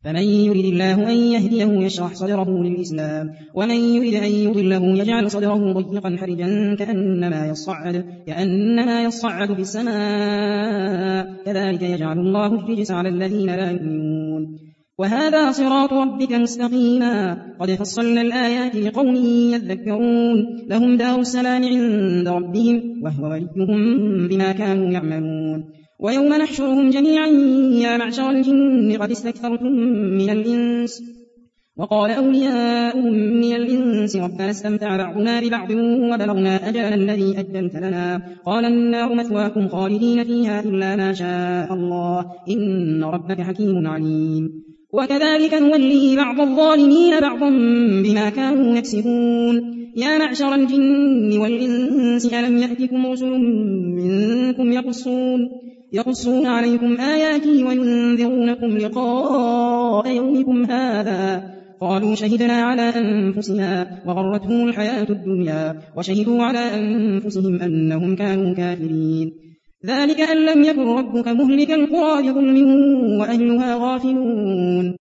فمن يرد الله أن يهديه يشرح صدره للإسلام ومن يرد أن يضله يجعل صدره ضيقا حرجا كأنما يصعد في السماء كذلك يجعل الله الرجس على الذين لا يؤمنون وهذا صراط ربك مستقيما قد فصلنا الآيات لقوم يذكرون لهم دار السلام عند ربهم وهو وليهم بما كانوا يعملون ويوم نحشرهم جميعا يا معشر الجن قد استكثرتم من الإنس وقال أولياؤهم من الإنس ربنا استمتع بعضنا ببعض وبلغنا أجلنا الذي أجلت لنا قال النار مثواكم خالدين فيها إلا ما شاء الله إن ربك حكيم عليم وكذلك نولي بعض الظالمين بعضا بما كانوا يكسبون يا معشر الجن والإنس ألم يأتكم رسل منكم يقصون عليكم آياتي وينذرونكم لقاء يومكم هذا قالوا شهدنا على أنفسنا وغرتهم الحياة الدنيا وشهدوا على أنفسهم أنهم كانوا كافرين ذلك أن لم يكن ربك مهلك القرى بظلم وأهلها غافلون